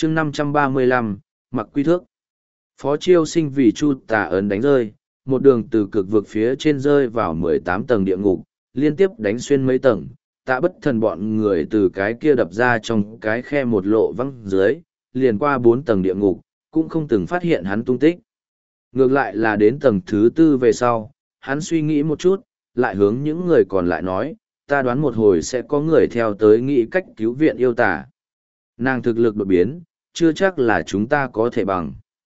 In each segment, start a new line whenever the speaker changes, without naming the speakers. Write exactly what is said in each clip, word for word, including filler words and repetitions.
chương năm trăm ba mươi lăm, mặc quy thước. Phó Chiêu Sinh vì Chu Tà ấn đánh rơi, một đường từ cực vực phía trên rơi vào mười tám tầng địa ngục, liên tiếp đánh xuyên mấy tầng, Tạ Bất Thần bọn người từ cái kia đập ra trong cái khe một lộ văng dưới, liền qua bốn tầng địa ngục, cũng không từng phát hiện hắn tung tích. Ngược lại là đến tầng thứ tư về sau, hắn suy nghĩ một chút, lại hướng những người còn lại nói, ta đoán một hồi sẽ có người theo tới nghĩ cách cứu viện yêu tả. Nàng thực lực đột biến, chưa chắc là chúng ta có thể bằng.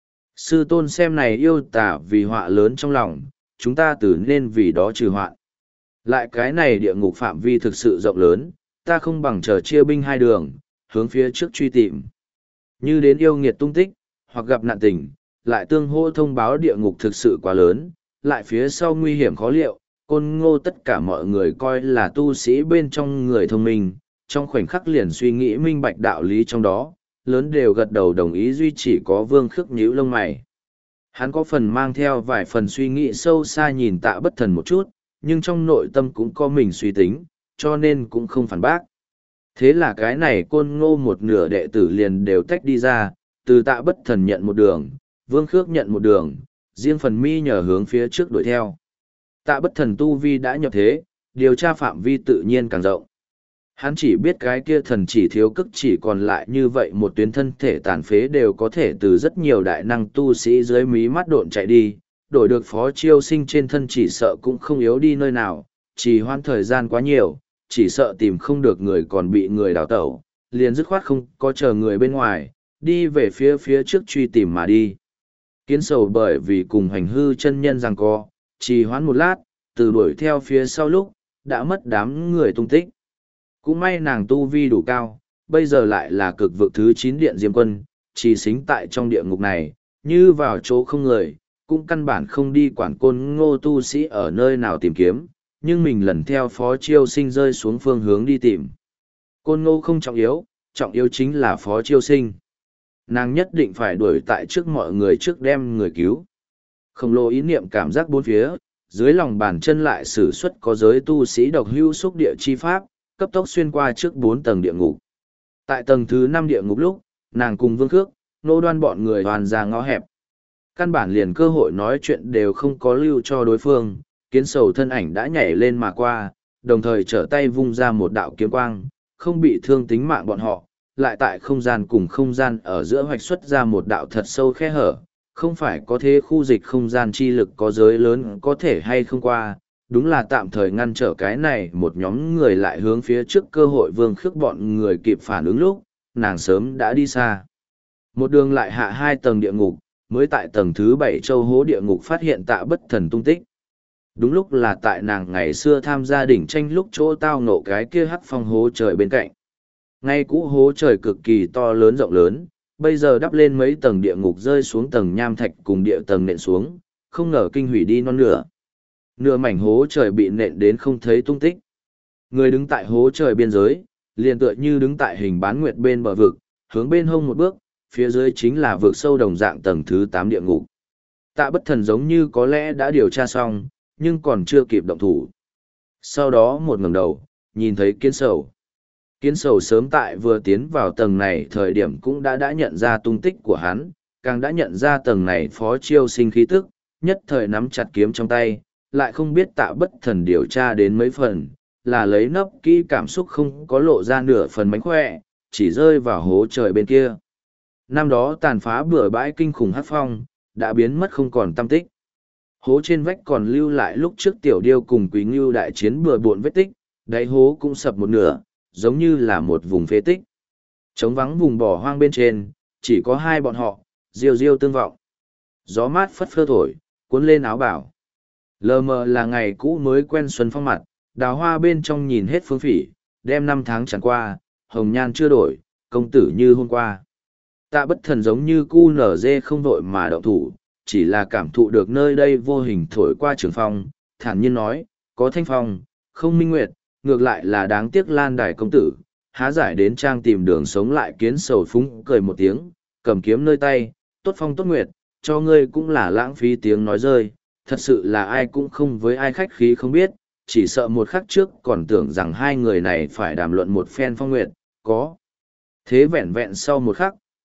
Sư tôn xem này yêu tả vì họa lớn trong lòng, chúng ta từ nên vì đó trừ họa. Lại cái này địa ngục phạm vi thực sự rộng lớn, ta không bằng chờ chia binh hai đường, hướng phía trước truy tìm. Như đến yêu nghiệt tung tích, hoặc gặp nạn tình, lại tương hô thông báo địa ngục thực sự quá lớn, lại phía sau nguy hiểm khó liệu, Côn Ngô tất cả mọi người coi là tu sĩ bên trong người thông minh, trong khoảnh khắc liền suy nghĩ minh bạch đạo lý trong đó, lớn đều gật đầu đồng ý duy chỉ có Vương Khước nhíu lông mày. Hắn có phần mang theo vài phần suy nghĩ sâu xa nhìn Tạ Bất Thần một chút, nhưng trong nội tâm cũng có mình suy tính, cho nên cũng không phản bác. Thế là cái này Côn Ngô một nửa đệ tử liền đều tách đi ra, từ Tạ Bất Thần nhận một đường, Vương Khước nhận một đường, riêng phần mi nhờ hướng phía trước đuổi theo. Tạ Bất Thần tu vi đã nhập thế, điều tra phạm vi tự nhiên càng rộng. Hắn chỉ biết cái kia thần chỉ thiếu cức chỉ còn lại như vậy một tuyến thân thể tàn phế đều có thể từ rất nhiều đại năng tu sĩ dưới mí mắt độn chạy đi, đổi được Phó Chiêu Sinh trên thân chỉ sợ cũng không yếu đi nơi nào, chỉ hoãn thời gian quá nhiều, chỉ sợ tìm không được người còn bị người đào tẩu, liền dứt khoát không có chờ người bên ngoài, đi về phía phía trước truy tìm mà đi. Kiến Sầu bởi vì cùng Hành Hư chân nhân giằng co, trì hoãn một lát, từ đuổi theo phía sau lúc, đã mất đám người tung tích. Cũng may nàng tu vi đủ cao, bây giờ lại là cực vực thứ chín điện Diêm Quân, trì xính tại trong địa ngục này, như vào chỗ không người, cũng căn bản không đi quản Côn Ngô tu sĩ ở nơi nào tìm kiếm, nhưng mình lần theo Phó Chiêu Sinh rơi xuống phương hướng đi tìm. Côn Ngô không trọng yếu, trọng yếu chính là Phó Chiêu Sinh. Nàng nhất định phải đuổi tại trước mọi người trước đem người cứu. Khổng lồ ý niệm cảm giác bốn phía, dưới lòng bàn chân lại sử xuất có giới tu sĩ độc hưu xúc địa chi pháp, cấp tốc xuyên qua trước bốn tầng địa ngục. Tại tầng thứ năm địa ngục lúc, nàng cùng Vương Khước, Nô Đoan bọn người hoàn ra ngõ hẹp. Căn bản liền cơ hội nói chuyện đều không có lưu cho đối phương, Kiến Sầu thân ảnh đã nhảy lên mà qua, đồng thời trở tay vung ra một đạo kiếm quang, không bị thương tính mạng bọn họ, lại tại không gian cùng không gian ở giữa hoạch xuất ra một đạo thật sâu khe hở, không phải có thế khu dịch không gian chi lực có giới lớn có thể hay không qua, đúng là tạm thời ngăn trở cái này một nhóm người lại hướng phía trước cơ hội. Vương Khước bọn người kịp phản ứng lúc, nàng sớm đã đi xa. Một đường lại hạ hai tầng địa ngục, mới tại tầng thứ bảy châu hố địa ngục phát hiện Tạ Bất Thần tung tích. Đúng lúc là tại nàng ngày xưa tham gia đỉnh tranh lúc chỗ tao ngộ cái kia hắc phong hố trời bên cạnh. Ngay cũ hố trời cực kỳ to lớn rộng lớn, bây giờ đắp lên mấy tầng địa ngục rơi xuống tầng nham thạch cùng địa tầng nện xuống, không ngờ kinh hủy đi non nửa. Nửa mảnh hố trời bị nện đến không thấy tung tích. Người đứng tại hố trời biên giới, liền tựa như đứng tại hình bán nguyệt bên bờ vực, hướng bên hông một bước, phía dưới chính là vực sâu đồng dạng tầng thứ tám địa ngục. Tạ Bất Thần giống như có lẽ đã điều tra xong, nhưng còn chưa kịp động thủ. Sau đó một ngẩng đầu, nhìn thấy Kiến Sầu. Kiến Sầu sớm tại vừa tiến vào tầng này thời điểm cũng đã đã nhận ra tung tích của hắn, càng đã nhận ra tầng này Phó Chiêu Sinh khí tức, nhất thời nắm chặt kiếm trong tay, lại không biết Tạ Bất Thần điều tra đến mấy phần, là lấy nấp kỹ cảm xúc không có lộ ra nửa phần mánh khỏe, chỉ rơi vào hố trời bên kia. Năm đó tàn phá bừa bãi kinh khủng hát phong, đã biến mất không còn tăm tích. Hố trên vách còn lưu lại lúc trước Tiểu Điêu cùng Quý Ngưu đại chiến bừa bộn vết tích, đáy hố cũng sập một nửa, giống như là một vùng phế tích. Trống vắng vùng bỏ hoang bên trên, chỉ có hai bọn họ, diêu diêu tương vọng. Gió mát phất phơ thổi, cuốn lên áo bảo. Lờ mờ là ngày cũ mới quen xuân phong mặt, đào hoa bên trong nhìn hết phương phỉ, đem năm tháng tràn qua, hồng nhan chưa đổi, công tử như hôm qua. Tạ Bất Thần giống như cu nở dê không vội mà động thủ, chỉ là cảm thụ được nơi đây vô hình thổi qua trường phong, thản nhiên nói, có thanh phong, không minh nguyệt, ngược lại là đáng tiếc Lan Đài công tử, há giải đến trang tìm đường sống. Lại Kiến Sầu phúng cười một tiếng, cầm kiếm nơi tay, tốt phong tốt nguyệt, cho ngươi cũng là lãng phí tiếng nói rơi, thật sự là ai cũng không với ai khách khí không biết, chỉ sợ một khắc trước còn tưởng rằng hai người này phải đàm luận một phen phong nguyệt, có. Thế vẹn vẹn sau một khắc,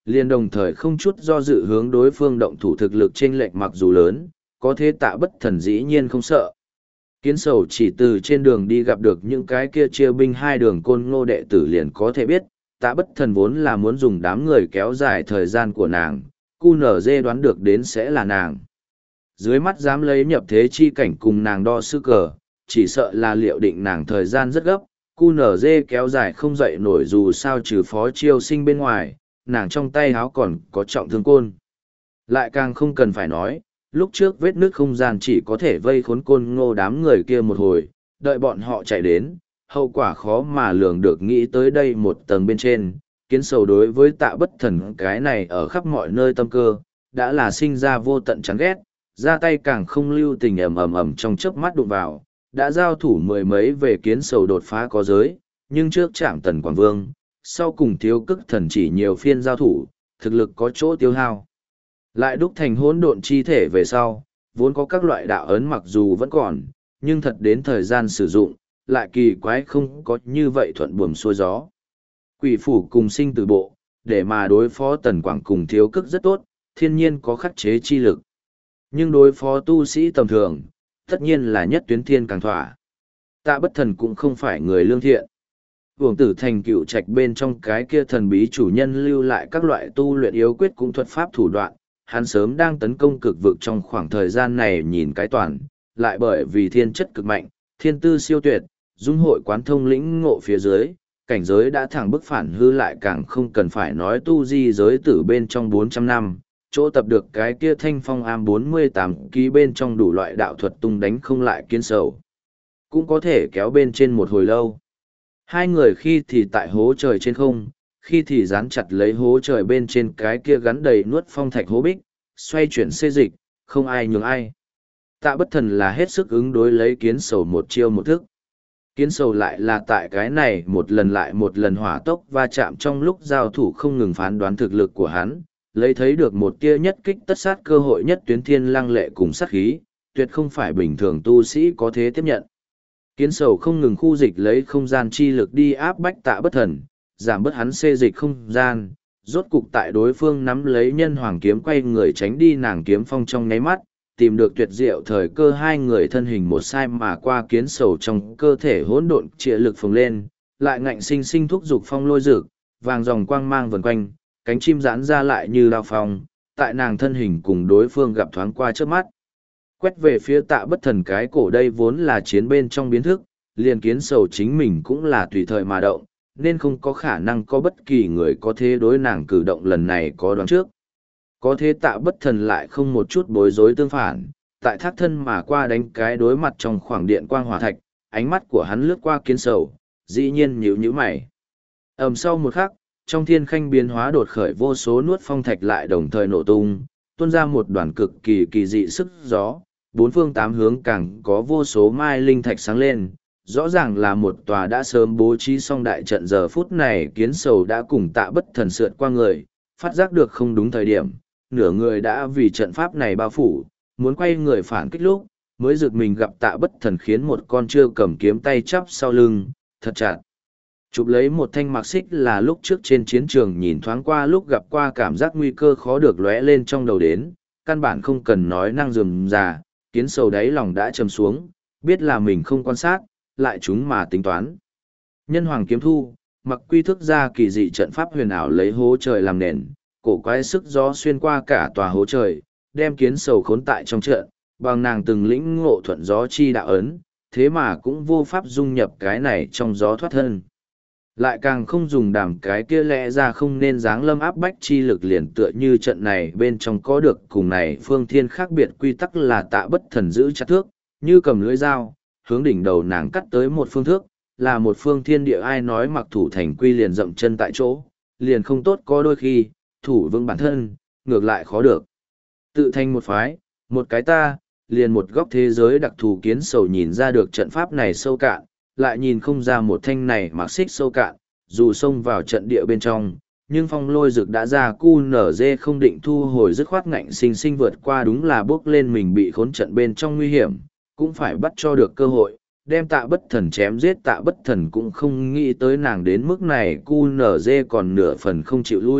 liền đồng thời không chút do dự hướng đối phương động thủ thực lực chênh lệch mặc dù lớn, có thế Tạ Bất Thần dĩ nhiên không sợ. Kiến Sầu chỉ từ trên đường đi gặp được những cái kia chia binh hai đường Côn Ngô đệ tử liền có thể biết, Tạ Bất Thần vốn là muốn dùng đám người kéo dài thời gian của nàng, cu nở dê đoán được đến sẽ là nàng. Dưới mắt dám lấy nhập thế chi cảnh cùng nàng đo sư cờ, chỉ sợ là liệu định nàng thời gian rất gấp, cu nở dê kéo dài không dậy nổi dù sao trừ Phó Chiêu Sinh bên ngoài, nàng trong tay háo còn có trọng thương côn. Lại càng không cần phải nói, lúc trước vết nước không gian chỉ có thể vây khốn Côn Ngô đám người kia một hồi, đợi bọn họ chạy đến, hậu quả khó mà lường được. Nghĩ tới đây một tầng bên trên, Kiến Sầu đối với Tạ Bất Thần cái này ở khắp mọi nơi tâm cơ, đã là sinh ra vô tận chán ghét, ra tay càng không lưu tình ầm ầm ầm trong chớp mắt đụng vào, đã giao thủ mười mấy về Kiến Sầu đột phá có giới, nhưng trước chạm Tần Quảng Vương, sau cùng Thiếu Cức Thần chỉ nhiều phiên giao thủ, thực lực có chỗ tiêu hao. Lại đúc thành hỗn độn chi thể về sau, vốn có các loại đạo ấn mặc dù vẫn còn, nhưng thật đến thời gian sử dụng, lại kỳ quái không có như vậy thuận buồm xuôi gió. Quỷ phủ cùng sinh từ bộ, để mà đối phó Tần Quảng cùng Thiếu Cức rất tốt, thiên nhiên có khắc chế chi lực. Nhưng đối phó tu sĩ tầm thường, tất nhiên là nhất tuyến thiên càng thỏa. Tạ Bất Thần cũng không phải người lương thiện. Uổng tử thành cựu trạch bên trong cái kia thần bí chủ nhân lưu lại các loại tu luyện yếu quyết cũng thuật pháp thủ đoạn, hắn sớm đang tấn công cực vực trong khoảng thời gian này nhìn cái toàn, lại bởi vì thiên chất cực mạnh, thiên tư siêu tuyệt, dung hội quán thông lĩnh ngộ phía dưới, cảnh giới đã thẳng bức phản hư lại càng không cần phải nói tu di giới tử bên trong bốn trăm năm, chỗ tập được cái kia thanh phong am bốn mươi tám ký bên trong đủ loại đạo thuật tung đánh không lại Kiến Sầu. Cũng có thể kéo bên trên một hồi lâu. Hai người khi thì tại hố trời trên không, khi thì dán chặt lấy hố trời bên trên cái kia gắn đầy nuốt phong thạch hố bích, xoay chuyển xê dịch, không ai nhường ai. Tạ Bất Thần là hết sức ứng đối lấy Kiến Sầu một chiêu một thức. Kiến Sầu lại là tại cái này một lần lại một lần hỏa tốc va chạm trong lúc giao thủ không ngừng phán đoán thực lực của hắn, lấy thấy được một tia nhất kích tất sát cơ hội nhất tuyến thiên lăng lệ cùng sát khí, tuyệt không phải bình thường tu sĩ có thể tiếp nhận. Kiến Sầu không ngừng khu dịch lấy không gian chi lực đi áp bách Tạ Bất Thần, giảm bớt hắn xê dịch không gian, rốt cục tại đối phương nắm lấy nhân hoàng kiếm quay người tránh đi nàng kiếm phong trong nháy mắt, tìm được tuyệt diệu thời cơ hai người thân hình một sai mà qua Kiến Sầu trong cơ thể hỗn độn trịa lực phồng lên, lại ngạnh sinh sinh thúc dục phong lôi rực, vàng dòng quang mang vần quanh, cánh chim giãn ra lại như lao phong, tại nàng thân hình cùng đối phương gặp thoáng qua trước mắt. Quét về phía Tạ Bất Thần cái cổ đây vốn là chiến bên trong biến thức, liền Kiến Sầu chính mình cũng là tùy thời mà động, nên không có khả năng có bất kỳ người có thế đối nàng cử động lần này có đoán trước. Có thế Tạ Bất Thần lại không một chút bối rối tương phản, tại thác thân mà qua đánh cái đối mặt trong khoảng điện quang hỏa thạch, ánh mắt của hắn lướt qua Kiến Sầu, dĩ nhiên nhíu nhíu mày. Ầm sau một khắc, trong thiên khanh biến hóa đột khởi vô số nuốt phong thạch lại đồng thời nổ tung, tuôn ra một đoàn cực kỳ kỳ dị sức gió, bốn phương tám hướng càng có vô số mai linh thạch sáng lên, rõ ràng là một tòa đã sớm bố trí xong đại trận. Giờ phút này Kiến Sầu đã cùng Tạ Bất Thần sượt qua người, phát giác được không đúng thời điểm, nửa người đã vì trận pháp này bao phủ, muốn quay người phản kích lúc, mới giựt mình gặp Tạ Bất Thần khiến một con chưa cầm kiếm tay chắp sau lưng, thật chặt. Chụp lấy một thanh mặc xích là lúc trước trên chiến trường nhìn thoáng qua lúc gặp qua cảm giác nguy cơ khó được lóe lên trong đầu đến, căn bản không cần nói năng rườm rà, Kiến Sầu đáy lòng đã trầm xuống, biết là mình không quan sát, lại chúng mà tính toán. Nhân hoàng kiếm thu, mặc quy thức ra kỳ dị trận pháp huyền ảo lấy hố trời làm nền, cổ quái sức gió xuyên qua cả tòa hố trời, đem Kiến Sầu khốn tại trong trận, bằng nàng từng lĩnh ngộ thuận gió chi đạo ấn, thế mà cũng vô pháp dung nhập cái này trong gió thoát thân. Lại càng không dùng đảm cái kia lẽ ra không nên dáng lâm áp bách chi lực liền tựa như trận này bên trong có được cùng này phương thiên khác biệt quy tắc là Tạ Bất Thần giữ chặt thước, như cầm lưỡi dao, hướng đỉnh đầu nàng cắt tới một phương thước, là một phương thiên địa ai nói mặc thủ thành quy liền dậm chân tại chỗ, liền không tốt có đôi khi, thủ vững bản thân, ngược lại khó được. Tự thành một phái, một cái ta, liền một góc thế giới đặc thù. Kiến Sầu nhìn ra được trận pháp này sâu cạn, lại nhìn không ra một thanh này mặc xích sâu cạn, dù xông vào trận địa bên trong, nhưng phong lôi rực đã ra cu nở dê không định thu hồi dứt khoát ngạnh sinh sinh vượt qua, đúng là bước lên mình bị khốn trận bên trong nguy hiểm, cũng phải bắt cho được cơ hội, đem Tạ Bất Thần chém giết. Tạ Bất Thần cũng không nghĩ tới nàng đến mức này cu nở dê còn nửa phần không chịu lui,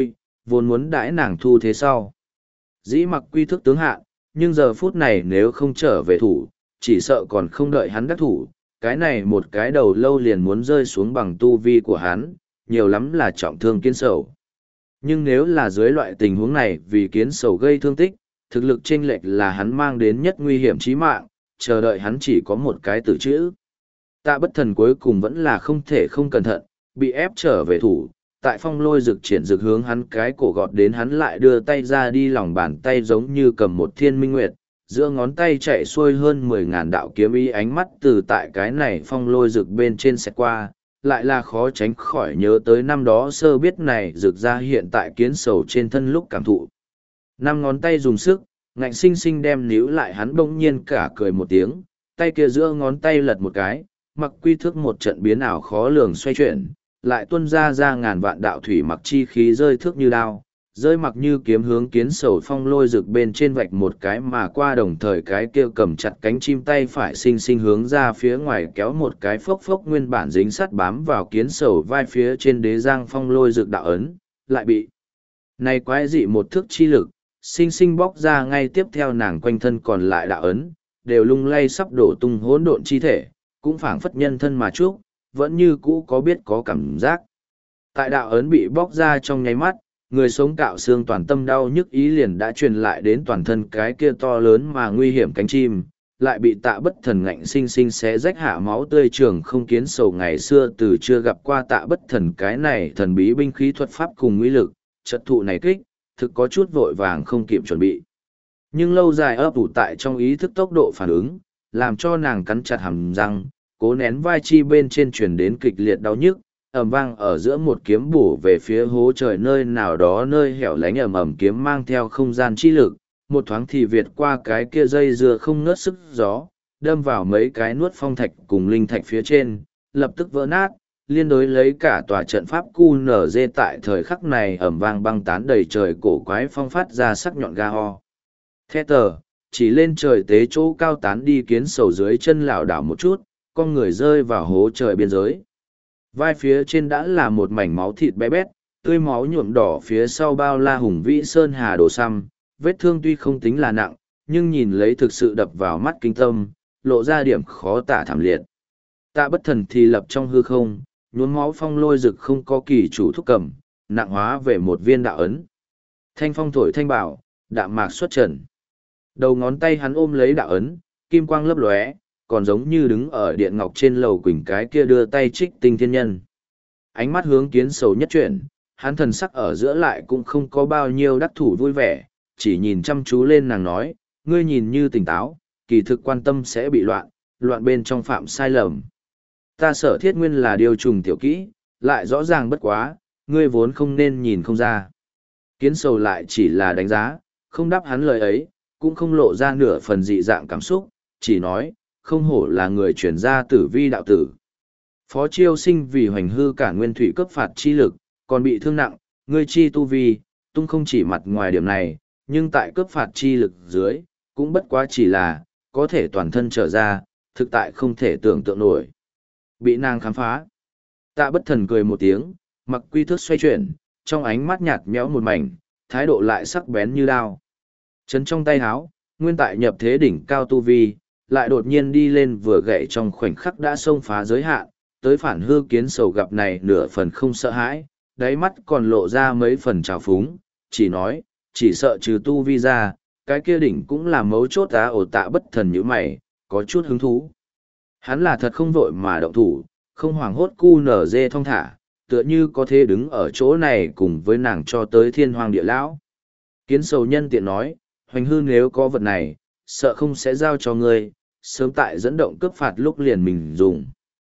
vốn muốn đãi nàng thu thế sau. Dĩ mặc quy thức tướng hạ, nhưng giờ phút này nếu không trở về thủ, chỉ sợ còn không đợi hắn đắc thủ, cái này một cái đầu lâu liền muốn rơi xuống bằng tu vi của hắn, nhiều lắm là trọng thương kiến sầu. Nhưng nếu là dưới loại tình huống này vì kiến sầu gây thương tích, thực lực chênh lệch là hắn mang đến nhất nguy hiểm chí mạng, chờ đợi hắn chỉ có một cái tử chữ. Tạ bất thần cuối cùng vẫn là không thể không cẩn thận, bị ép trở về thủ, tại phong lôi rực triển rực hướng hắn cái cổ gọt đến hắn lại đưa tay ra đi lòng bàn tay giống như cầm một thiên minh nguyệt, giữa ngón tay chạy xuôi hơn mười ngàn đạo kiếm ý ánh mắt từ tại cái này phong lôi rực bên trên xẹt qua, lại là khó tránh khỏi nhớ tới năm đó sơ biết này rực ra hiện tại kiến sầu trên thân lúc cảm thụ. Năm ngón tay dùng sức, ngạnh sinh sinh đem níu lại hắn bỗng nhiên cả cười một tiếng, tay kia giữa ngón tay lật một cái, mặc quy thước một trận biến ảo khó lường xoay chuyển, lại tuôn ra ra ngàn vạn đạo thủy mặc chi khí rơi thước như đao, rơi mặc như kiếm hướng kiến sầu phong lôi rực bên trên vạch một cái mà qua đồng thời cái kia cầm chặt cánh chim tay phải sinh sinh hướng ra phía ngoài kéo một cái phốc phốc nguyên bản dính sắt bám vào kiến sầu vai phía trên đế giang phong lôi rực đạo ấn, lại bị này quái dị một thước chi lực, sinh sinh bóc ra ngay tiếp theo nàng quanh thân còn lại đạo ấn, đều lung lay sắp đổ tung hỗn độn chi thể, cũng phảng phất nhân thân mà chúc, vẫn như cũ có biết có cảm giác. Tại đạo ấn bị bóc ra trong nháy mắt, người sống cạo xương toàn tâm đau nhức ý liền đã truyền lại đến toàn thân cái kia to lớn mà nguy hiểm cánh chim, lại bị tạ bất thần ngạnh sinh sinh xé rách hạ máu tươi trường không kiến sầu ngày xưa từ chưa gặp qua tạ bất thần cái này thần bí binh khí thuật pháp cùng nguy lực, trật thụ này kích, thực có chút vội vàng không kịp chuẩn bị. Nhưng lâu dài ấp ủ tại trong ý thức tốc độ phản ứng, làm cho nàng cắn chặt hàm răng, cố nén vai chi bên trên truyền đến kịch liệt đau nhức, ầm vang ở giữa một kiếm bổ về phía hố trời nơi nào đó nơi hẻo lánh ầm ầm kiếm mang theo không gian chi lực, một thoáng thì việt qua cái kia dây dưa không ngớt sức gió, đâm vào mấy cái nuốt phong thạch cùng linh thạch phía trên, lập tức vỡ nát, liên đối lấy cả tòa trận pháp cu nở dê tại thời khắc này ầm vang băng tán đầy trời cổ quái phong phát ra sắc nhọn ga ho. The tờ, chỉ lên trời tế chỗ cao tán đi kiến sầu dưới chân lảo đảo một chút, con người rơi vào hố trời biên giới. Vai phía trên đã là một mảnh máu thịt bé bét, tươi máu nhuộm đỏ phía sau bao la hùng vĩ sơn hà đồ xăm, vết thương tuy không tính là nặng, nhưng nhìn lấy thực sự đập vào mắt kinh tâm, lộ ra điểm khó tả thảm liệt. Tạ bất thần thì lập trong hư không, nhuốm máu phong lôi rực không có kỳ chủ thúc cầm, nặng hóa về một viên đạo ấn. Thanh phong thổi thanh bảo, đạm mạc xuất trần. Đầu ngón tay hắn ôm lấy đạo ấn, kim quang lấp lóe, còn giống như đứng ở điện ngọc trên lầu quỳnh cái kia đưa tay trích tinh thiên nhân. Ánh mắt hướng kiến sầu nhất chuyển, hắn thần sắc ở giữa lại cũng không có bao nhiêu đắc thủ vui vẻ, chỉ nhìn chăm chú lên nàng nói, ngươi nhìn như tỉnh táo, kỳ thực quan tâm sẽ bị loạn, loạn bên trong phạm sai lầm. Ta sở thiết nguyên là điều trùng tiểu kỹ, lại rõ ràng bất quá, ngươi vốn không nên nhìn không ra. Kiến sầu lại chỉ là đánh giá, không đáp hắn lời ấy, cũng không lộ ra nửa phần dị dạng cảm xúc, chỉ nói, không hổ là người chuyển gia tử vi đạo tử. Phó Chiêu Sinh vì hoành hư cả nguyên thủy cấp phạt chi lực, còn bị thương nặng, ngươi chi tu vi, tung không chỉ mặt ngoài điểm này, nhưng tại cấp phạt chi lực dưới, cũng bất quá chỉ là, có thể toàn thân trở ra, thực tại không thể tưởng tượng nổi. Bị nàng khám phá. Tạ bất thần cười một tiếng, mặc quy thước xoay chuyển, trong ánh mắt nhạt nhẽo một mảnh, thái độ lại sắc bén như đao. Chấn trong tay háo, nguyên tại nhập thế đỉnh cao tu vi, lại đột nhiên đi lên vừa gậy trong khoảnh khắc đã xông phá giới hạn, tới phản hư kiến sầu gặp này nửa phần không sợ hãi, đáy mắt còn lộ ra mấy phần trào phúng, chỉ nói, chỉ sợ trừ tu vi ra, cái kia đỉnh cũng là mấu chốt á. Ổ Tạ bất thần như mày, có chút hứng thú. Hắn là thật không vội mà động thủ, không hoảng hốt cu nở dê thong thả, tựa như có thể đứng ở chỗ này cùng với nàng cho tới thiên hoàng địa lão. Kiến sầu nhân tiện nói, hoành hư nếu có vật này, sợ không sẽ giao cho ngươi, sớm tại dẫn động cướp phạt lúc liền mình dùng.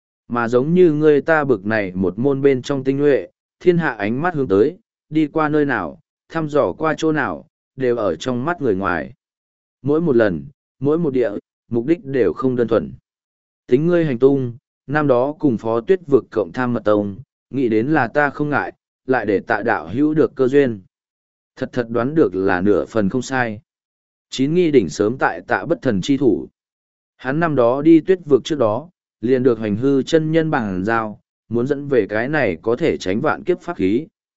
Mà giống như ngươi ta bực này một môn bên trong tinh nhuệ, thiên hạ ánh mắt hướng tới, đi qua nơi nào, thăm dò qua chỗ nào, đều ở trong mắt người ngoài. Mỗi một lần, mỗi một địa, mục đích đều không đơn thuần. Tính ngươi hành tung, năm đó cùng phó tuyết vực cộng tham mật tông, nghĩ đến là ta không ngại, lại để tạ đạo hữu được cơ duyên. Thật thật đoán được là nửa phần không sai. Chín nghi đỉnh sớm tại tạ bất thần chi thủ. Hắn năm đó đi tuyết vực trước đó, liền được hành hư chân nhân bằng giao, muốn dẫn về cái này có thể tránh vạn kiếp pháp khí,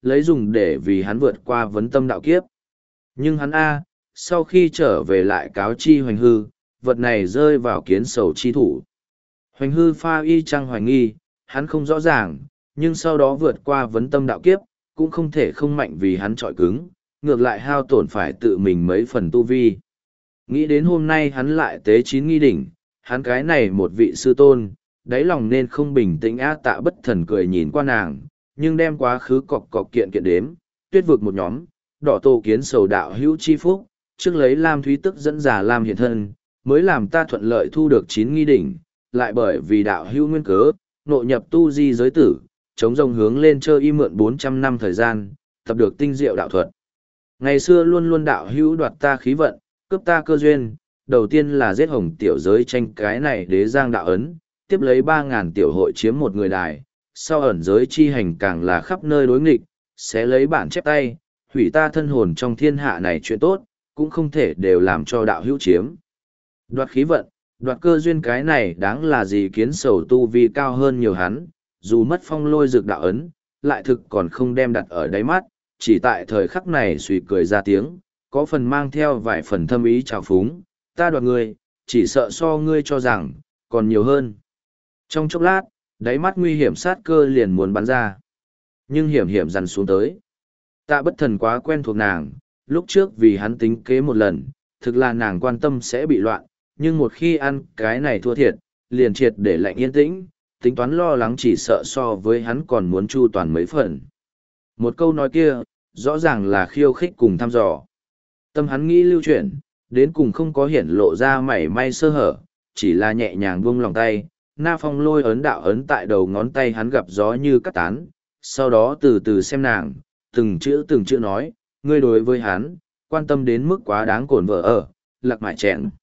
lấy dùng để vì hắn vượt qua vấn tâm đạo kiếp. Nhưng hắn A, sau khi trở về lại cáo chi hoành hư, vật này rơi vào kiến sầu chi thủ. Hoành hư pha y chăng hoài nghi, hắn không rõ ràng, nhưng sau đó vượt qua vấn tâm đạo kiếp, cũng không thể không mạnh vì hắn trọi cứng, ngược lại hao tổn phải tự mình mấy phần tu vi. Nghĩ đến hôm nay hắn lại tế chín nghi đỉnh, hắn cái này một vị sư tôn, đáy lòng nên không bình tĩnh. Á Tạ Bất Thần cười nhìn qua nàng, nhưng đem quá khứ cọc cọc kiện kiện đếm, tuyết vực một nhóm, đỏ tô kiến sầu đạo hữu chi phúc, trước lấy Lam Thúy tức dẫn giả Lam hiện thân, mới làm ta thuận lợi thu được chín nghi đỉnh, lại bởi vì đạo hữu nguyên cớ, nội nhập tu di giới tử, chống rồng hướng lên chơi y mượn bốn trăm năm thời gian, tập được tinh diệu đạo thuật. Ngày xưa luôn luôn đạo hữu đoạt ta khí vận, cướp ta cơ duyên, đầu tiên là giết hồng tiểu giới tranh cái này đế giang đạo ấn, tiếp lấy ba ngàn tiểu hội chiếm một người đài, sau ẩn giới chi hành càng là khắp nơi đối nghịch, sẽ lấy bản chép tay, hủy ta thân hồn trong thiên hạ này chuyện tốt, cũng không thể đều làm cho đạo hữu chiếm. Đoạt khí vận, đoạt cơ duyên cái này đáng là gì, kiến sầu tu vi cao hơn nhiều hắn, dù mất phong lôi dược đạo ấn, lại thực còn không đem đặt ở đáy mắt, chỉ tại thời khắc này suy cười ra tiếng, có phần mang theo vài phần thâm ý trào phúng, ta đoạt ngươi, chỉ sợ so ngươi cho rằng, còn nhiều hơn. Trong chốc lát, đáy mắt nguy hiểm sát cơ liền muốn bắn ra. Nhưng hiểm hiểm dằn xuống tới. Tạ Bất Thần quá quen thuộc nàng, lúc trước vì hắn tính kế một lần, thực là nàng quan tâm sẽ bị loạn, nhưng một khi ăn cái này thua thiệt, liền triệt để lạnh yên tĩnh, tính toán lo lắng chỉ sợ so với hắn còn muốn chu toàn mấy phần. Một câu nói kia, rõ ràng là khiêu khích cùng thăm dò. Tâm hắn nghĩ lưu chuyển, đến cùng không có hiển lộ ra mảy may sơ hở, chỉ là nhẹ nhàng buông lòng tay, na phong lôi ấn đạo ấn tại đầu ngón tay hắn gặp gió như cắt tán, sau đó từ từ xem nàng, từng chữ từng chữ nói, ngươi đối với hắn, quan tâm đến mức quá đáng cồn vợ ở, lạc mại chẹn.